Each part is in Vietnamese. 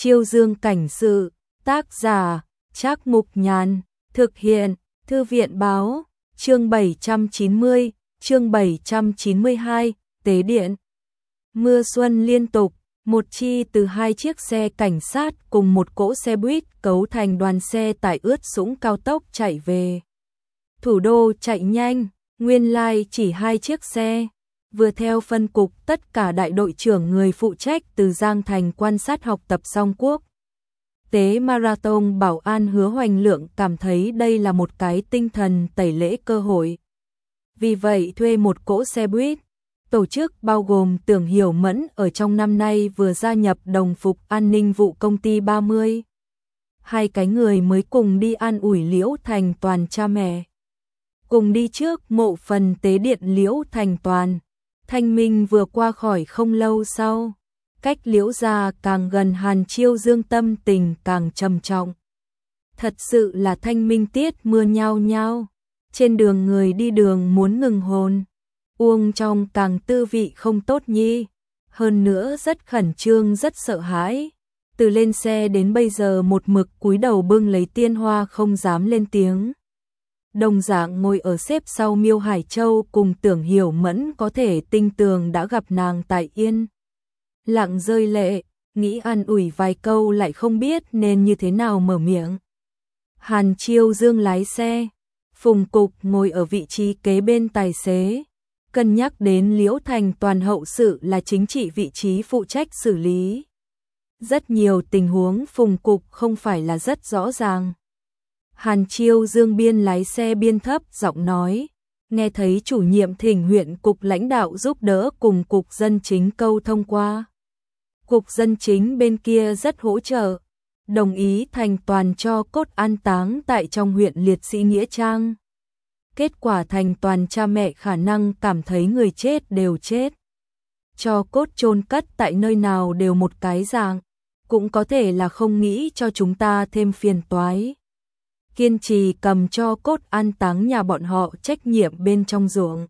Chiêu Dương cảnh sự, tác giả, Trác Mục Nhàn, thực hiện, Thư viện báo, chương 790, chương 792, Tế Điện. Mưa xuân liên tục, một chi từ 2 chiếc xe cảnh sát cùng một cỗ xe buýt cấu thành đoàn xe tải ướt sũng cao tốc chạy về. Thủ đô chạy nhanh, nguyên lai chỉ 2 chiếc xe. Vừa theo phân cục tất cả đại đội trưởng người phụ trách từ Giang Thành quan sát học tập xong quốc tế marathon bảo an Hứa Hoành Lượng cảm thấy đây là một cái tinh thần tẩy lễ cơ hội. Vì vậy thuê một cỗ xe buýt, tổ chức bao gồm Tưởng Hiểu Mẫn ở trong năm nay vừa gia nhập đồng phục an ninh vụ công ty 30. Hai cái người mới cùng đi an ủi Liễu Thành Toàn cha mẹ. Cùng đi trước mộ phần tế điện Liễu Thành Toàn. Thanh minh vừa qua khỏi không lâu sau, cách Liễu gia càng gần Hàn Chiêu Dương tâm tình càng trầm trọng. Thật sự là thanh minh tiết mưa nhao nhao, trên đường người đi đường muốn ngừng hồn, uống trong càng tư vị không tốt nhi, hơn nữa rất khẩn trương rất sợ hãi. Từ lên xe đến bây giờ một mực cúi đầu bưng lấy tiên hoa không dám lên tiếng. Đồng dạng ngồi ở xếp sau Miêu Hải Châu cùng Tưởng Hiểu Mẫn có thể tinh tường đã gặp nàng tại Yên lặng rơi lệ, nghĩ an ủi vài câu lại không biết nên như thế nào mở miệng. Hàn Chiêu Dương lái xe, Phùng Cục ngồi ở vị trí kế bên tài xế, cân nhắc đến Liễu Thành Toàn hậu sự là chính trị vị trí phụ trách xử lý. Rất nhiều tình huống Phùng Cục không phải là rất rõ ràng. Hàn Chiêu Dương biên lái xe biên thấp giọng nói, nghe thấy chủ nhiệm thỉnh huyện cục lãnh đạo giúp đỡ cùng cục dân chính câu thông qua. Cục dân chính bên kia rất hỗ trợ, đồng ý Thành Toàn cho cốt an táng tại trong huyện liệt sĩ Nghĩa Trang. Kết quả Thành Toàn cha mẹ khả năng cảm thấy người chết đều chết. Cho cốt chôn cất tại nơi nào đều một cái dạng, cũng có thể là không nghĩ cho chúng ta thêm phiền toái. Kiên trì cầm cho cốt an táng nhà bọn họ trách nhiệm bên trong ruộng.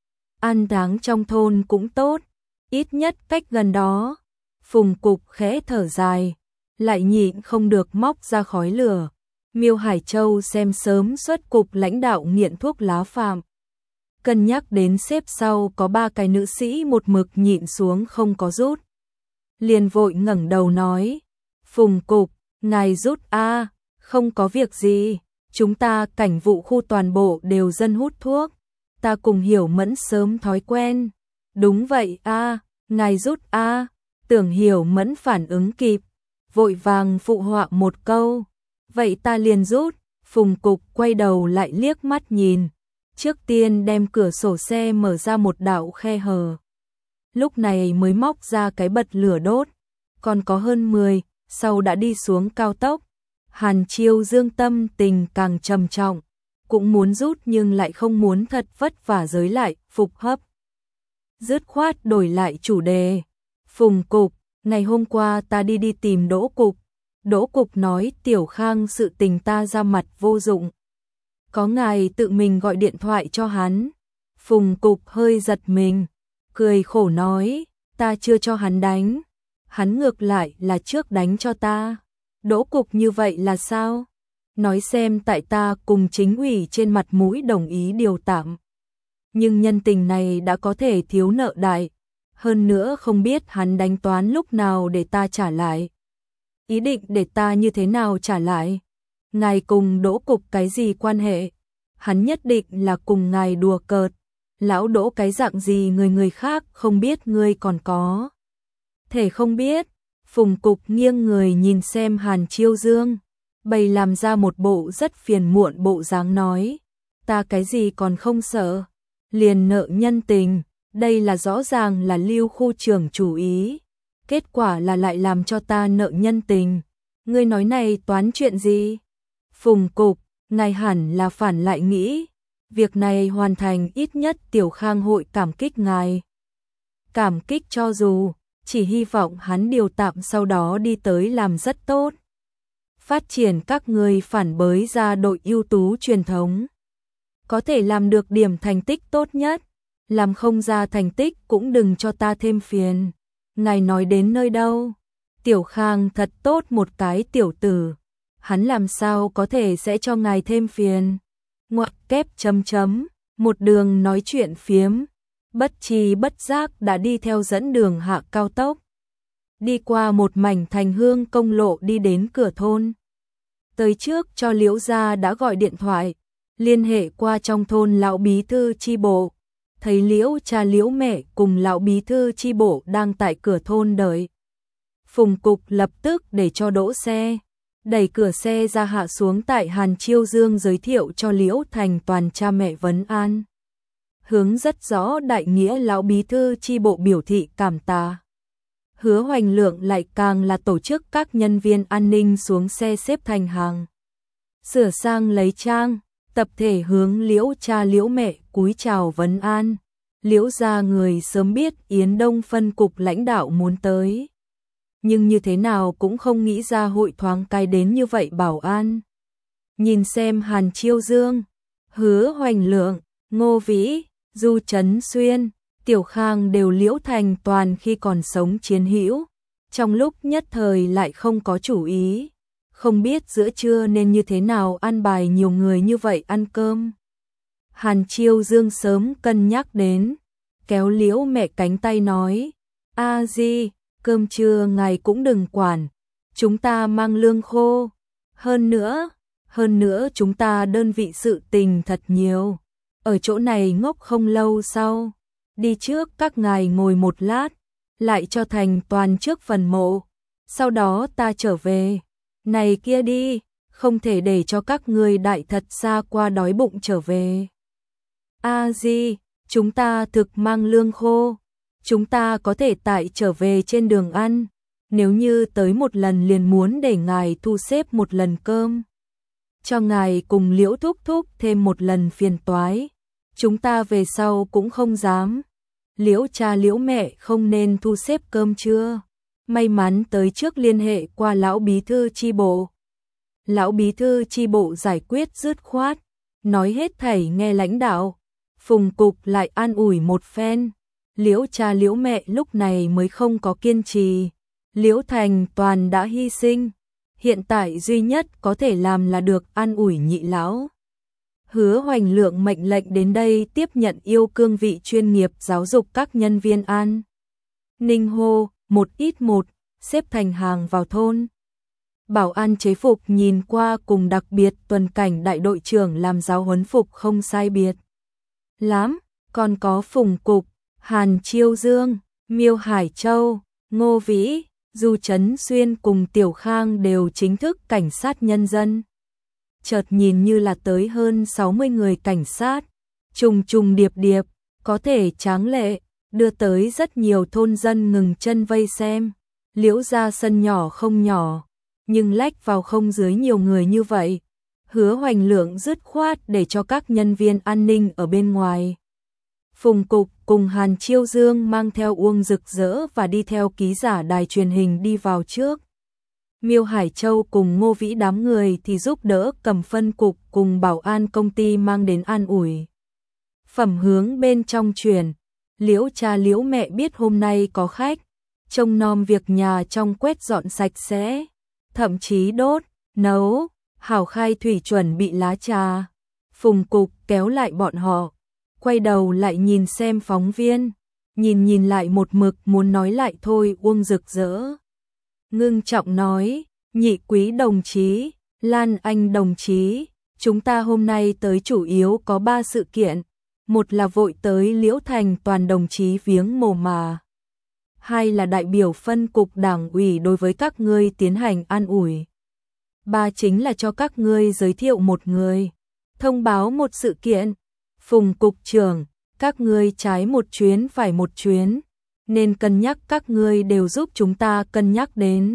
An táng trong thôn cũng tốt, ít nhất cách gần đó. Phùng Cục khẽ thở dài, lại nhịn không được móc ra khói lửa. Miêu Hải Châu xem sớm xuất cục lãnh đạo nghiện thuốc lá phạm. Cân nhắc đến xếp sau có 3 cái nữ sĩ một mực nhịn xuống không có rút. Liền vội ngẩng đầu nói, Phùng Cục, ngài rút a. Không có việc gì, chúng ta cảnh vụ khu toàn bộ đều dân hút thuốc, ta cùng Hiểu Mẫn sớm thói quen. Đúng vậy a, ngài rút a. Tưởng Hiểu Mẫn phản ứng kịp, vội vàng phụ họa một câu, vậy ta liền rút. Phùng Cục quay đầu lại liếc mắt nhìn, trước tiên đem cửa sổ xe mở ra một đạo khe hở. Lúc này mới móc ra cái bật lửa đốt, còn có hơn 10, sau đã đi xuống cao tốc. Hàn Chiêu Dương tâm tình càng trầm trọng, cũng muốn rút nhưng lại không muốn thật vất vả giới lại, phục hấp. Dứt khoát đổi lại chủ đề. Phùng Cục, ngày hôm qua ta đi tìm Đỗ Cục. Đỗ Cục nói Tiểu Khang sự tình ta ra mặt vô dụng. Có ngài tự mình gọi điện thoại cho hắn. Phùng Cục hơi giật mình, cười khổ nói, ta chưa cho hắn đánh. Hắn ngược lại là trước đánh cho ta. Đỗ Cục như vậy là sao? Nói xem tại ta cùng chính ủy trên mặt mũi đồng ý điều tạm. Nhưng nhân tình này đã có thể thiếu nợ đại. Hơn nữa không biết hắn đánh toán lúc nào để ta trả lại. Ý định để ta như thế nào trả lại? Ngài cùng Đỗ Cục cái gì quan hệ? Hắn nhất định là cùng ngài đùa cợt. Lão Đỗ cái dạng gì người khác không biết ngươi còn có. Thể không biết. Phùng Cục nghiêng người nhìn xem Hàn Chiêu Dương, bày làm ra một bộ rất phiền muộn bộ dáng nói, ta cái gì còn không sợ, liền nợ nhân tình, đây là rõ ràng là Lưu khu trưởng chủ ý, kết quả là lại làm cho ta nợ nhân tình, ngươi nói này toán chuyện gì? Phùng Cục, ngài hẳn là phản lại nghĩ, việc này hoàn thành ít nhất Tiểu Khang hội cảm kích ngài. Cảm kích cho dù chỉ hy vọng hắn điều tạm sau đó đi tới làm rất tốt. Phát triển các người phản bới ra đội ưu tú truyền thống. Có thể làm được điểm thành tích tốt nhất. Làm không ra thành tích cũng đừng cho ta thêm phiền. Ngài nói đến nơi đâu? Tiểu Khang thật tốt một cái tiểu tử, hắn làm sao có thể sẽ cho ngài thêm phiền. Ngoặc kép chấm chấm, một đường nói chuyện phiếm, bất tri bất giác đã đi theo dẫn đường hạ cao tốc. Đi qua một mảnh thành hương công lộ đi đến cửa thôn. Tới trước cho Liễu gia đã gọi điện thoại, liên hệ qua trong thôn lão bí thư chi bộ. Thấy Liễu cha Liễu mẹ cùng lão bí thư chi bộ đang tại cửa thôn đợi. Phùng Cục lập tức để cho đỗ xe, đẩy cửa xe ra hạ xuống tại Hàn Chiêu Dương giới thiệu cho Liễu Thành Toàn cha mẹ vấn an. Hướng rất rõ đại nghĩa lão bí thư chi bộ biểu thị cảm tạ. Hứa Hoành Lượng lại càng là tổ chức các nhân viên an ninh xuống xe xếp thành hàng. Sửa sang lấy trang, tập thể hướng Liễu cha Liễu mẹ cúi chào vấn an. Liễu gia người sớm biết Yến Đông phân cục lãnh đạo muốn tới. Nhưng như thế nào cũng không nghĩ ra hội thoáng cái đến như vậy bảo an. Nhìn xem Hàn Chiêu Dương, Hứa Hoành Lượng, Ngô Vĩ, Du Trấn Xuyên, Tiểu Khang đều Liễu Thành Toàn khi còn sống chiến hữu, trong lúc nhất thời lại không có chủ ý, không biết giữa trưa nên như thế nào ăn bài nhiều người như vậy ăn cơm. Hàn Chiêu Dương sớm cân nhắc đến, kéo Liễu mẹ cánh tay nói, A Di, cơm trưa ngài cũng đừng quản, chúng ta mang lương khô, hơn nữa chúng ta đơn vị sự tình thật nhiều, ở chỗ này ngốc không lâu sau. Đi trước các ngài ngồi một lát, lại cho Thành Toàn trước phần mộ, sau đó ta trở về. Này kia đi, không thể để cho các ngươi đại thật xa qua đói bụng trở về. A Di, chúng ta thực mang lương khô, chúng ta có thể tại trở về trên đường ăn, nếu như tới một lần liền muốn để ngài thu xếp một lần cơm. Cho ngài cùng Liễu thúc thúc thêm một lần phiền toái, chúng ta về sau cũng không dám. Liễu cha Liễu mẹ không nên thu xếp cơm trưa. May mắn tới trước liên hệ qua lão bí thư chi bộ. Lão bí thư chi bộ giải quyết dứt khoát, nói hết thảy nghe lãnh đạo. Phùng Cục lại an ủi một phen. Liễu cha Liễu mẹ lúc này mới không có kiên trì. Liễu Thành Toàn đã hy sinh, hiện tại duy nhất có thể làm là được an ủi nhị lão. Hứa Hoành Lượng mệnh lệnh đến đây tiếp nhận yêu cương vị chuyên nghiệp giáo dục các nhân viên an ninh hô, một ít một, xếp thành hàng vào thôn. Bảo an chế phục nhìn qua cùng đặc biệt tuần cảnh đại đội trưởng làm giáo huấn phục không sai biệt lắm, còn có Phùng Cục, Hàn Chiêu Dương, Miêu Hải Châu, Ngô Vĩ, Du Trấn Xuyên cùng Tiểu Khang đều chính thức cảnh sát nhân dân. Chợt nhìn như là tới hơn 60 người cảnh sát, trùng trùng điệp điệp, có thể tráng lệ, đưa tới rất nhiều thôn dân ngừng chân vây xem. Liễu gia sân nhỏ không nhỏ, nhưng lách vào không dưới nhiều người như vậy. Hứa Hoành Lượng dứt khoát để cho các nhân viên an ninh ở bên ngoài. Phùng Cục cùng Hàn Chiêu Dương mang theo Uông Rực Rỡ và đi theo ký giả đài truyền hình đi vào trước. Miêu Hải Châu cùng Ngô Vĩ đám người thì giúp đỡ cầm phân cục cùng bảo an công ty mang đến an ủi. Phẩm hướng bên trong truyền, Liễu cha Liễu mẹ biết hôm nay có khách, trông nom việc nhà trong quét dọn sạch sẽ, thậm chí đốt, nấu, hảo khai thủy chuẩn bị lá trà. Phùng Cục kéo lại bọn họ, quay đầu lại nhìn xem phóng viên, nhìn lại một mực muốn nói lại thôi. Uông Rực Rỡ ngưng trọng nói, nhị quý đồng chí, Lan Anh đồng chí, chúng ta hôm nay tới chủ yếu có 3 sự kiện. Một là vội tới Liễu Thành Toàn đồng chí viếng mồ mà. Hai là đại biểu phân cục đảng ủy đối với các ngươi tiến hành an ủi. Ba chính là cho các ngươi giới thiệu một người, thông báo một sự kiện. Phùng cục trưởng, các ngươi trái một chuyến phải một chuyến, nên cân nhắc các ngươi đều giúp chúng ta cân nhắc đến.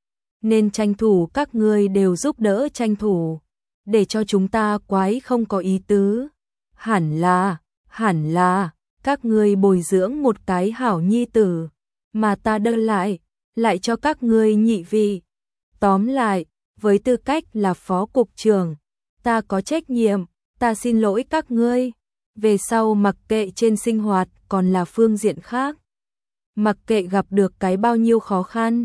Nên tranh thủ các ngươi đều giúp đỡ tranh thủ, để cho chúng ta quái không có ý tứ. Hẳn là, các ngươi bồi dưỡng một cái hảo nhi tử, mà ta đơn lại cho các ngươi nhị vị. Tóm lại, với tư cách là phó cục trưởng, ta có trách nhiệm, ta xin lỗi các ngươi. Về sau mặc kệ trên sinh hoạt còn là phương diện khác, mặc kệ gặp được cái bao nhiêu khó khăn,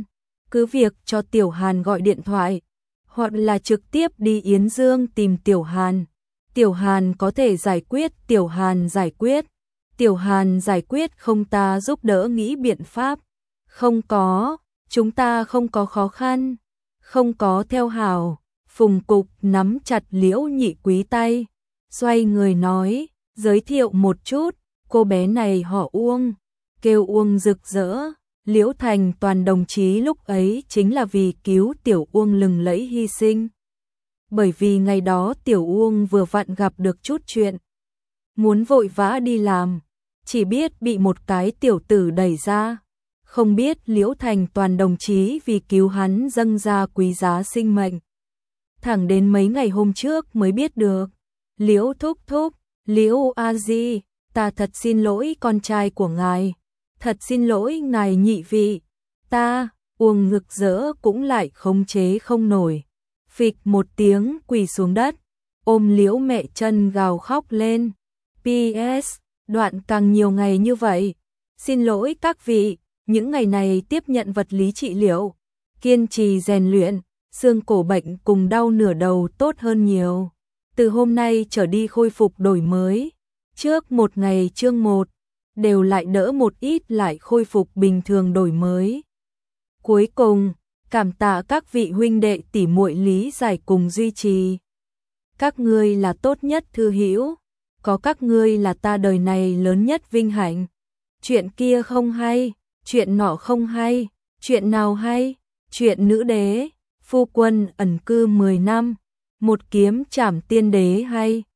cứ việc cho Tiểu Hàn gọi điện thoại, hoặc là trực tiếp đi Yến Dương tìm Tiểu Hàn. Tiểu Hàn có thể giải quyết, Tiểu Hàn giải quyết. Tiểu Hàn giải quyết không ta giúp đỡ nghĩ biện pháp. Không có, chúng ta không có khó khăn. Không có theo hảo. Phùng Cục nắm chặt Liễu Nhị Quý tay, xoay người nói, giới thiệu một chút, cô bé này họ Uông, kêu Uông rực rỡ. Liễu Thành Toàn đồng chí lúc ấy chính là vì cứu Tiểu Uông lừng lẫy hy sinh. Bởi vì ngày đó Tiểu Uông vừa vặn gặp được chút chuyện, muốn vội vã đi làm, chỉ biết bị một cái tiểu tử đẩy ra. Không biết Liễu Thành Toàn đồng chí vì cứu hắn dâng ra quý giá sinh mệnh. Thẳng đến mấy ngày hôm trước mới biết được. Liễu thúc thúc, Liễu A Di, ta thật xin lỗi con trai của ngài. Thật xin lỗi ngài nhị vị. Ta, Uông ngực rỡ cũng lại khống chế không nổi. Phịch một tiếng quỳ xuống đất, ôm Liễu mẹ chân gào khóc lên. PS, đoạn càng nhiều ngày như vậy. Xin lỗi các vị, những ngày này tiếp nhận vật lý trị liệu, kiên trì rèn luyện, xương cổ bệnh cùng đau nửa đầu tốt hơn nhiều. Từ hôm nay trở đi khôi phục đổi mới. Trước một ngày chương 1, đều lại đỡ một ít lại khôi phục bình thường đổi mới. Cuối cùng, cảm tạ các vị huynh đệ tỷ muội lý giải cùng duy trì. Các ngươi là tốt nhất thư hữu, có các ngươi là ta đời này lớn nhất vinh hạnh. Chuyện kia không hay, chuyện nọ không hay, chuyện nào hay? Chuyện nữ đế, phu quân ẩn cư 10 năm, một kiếm trảm tiên đế hay.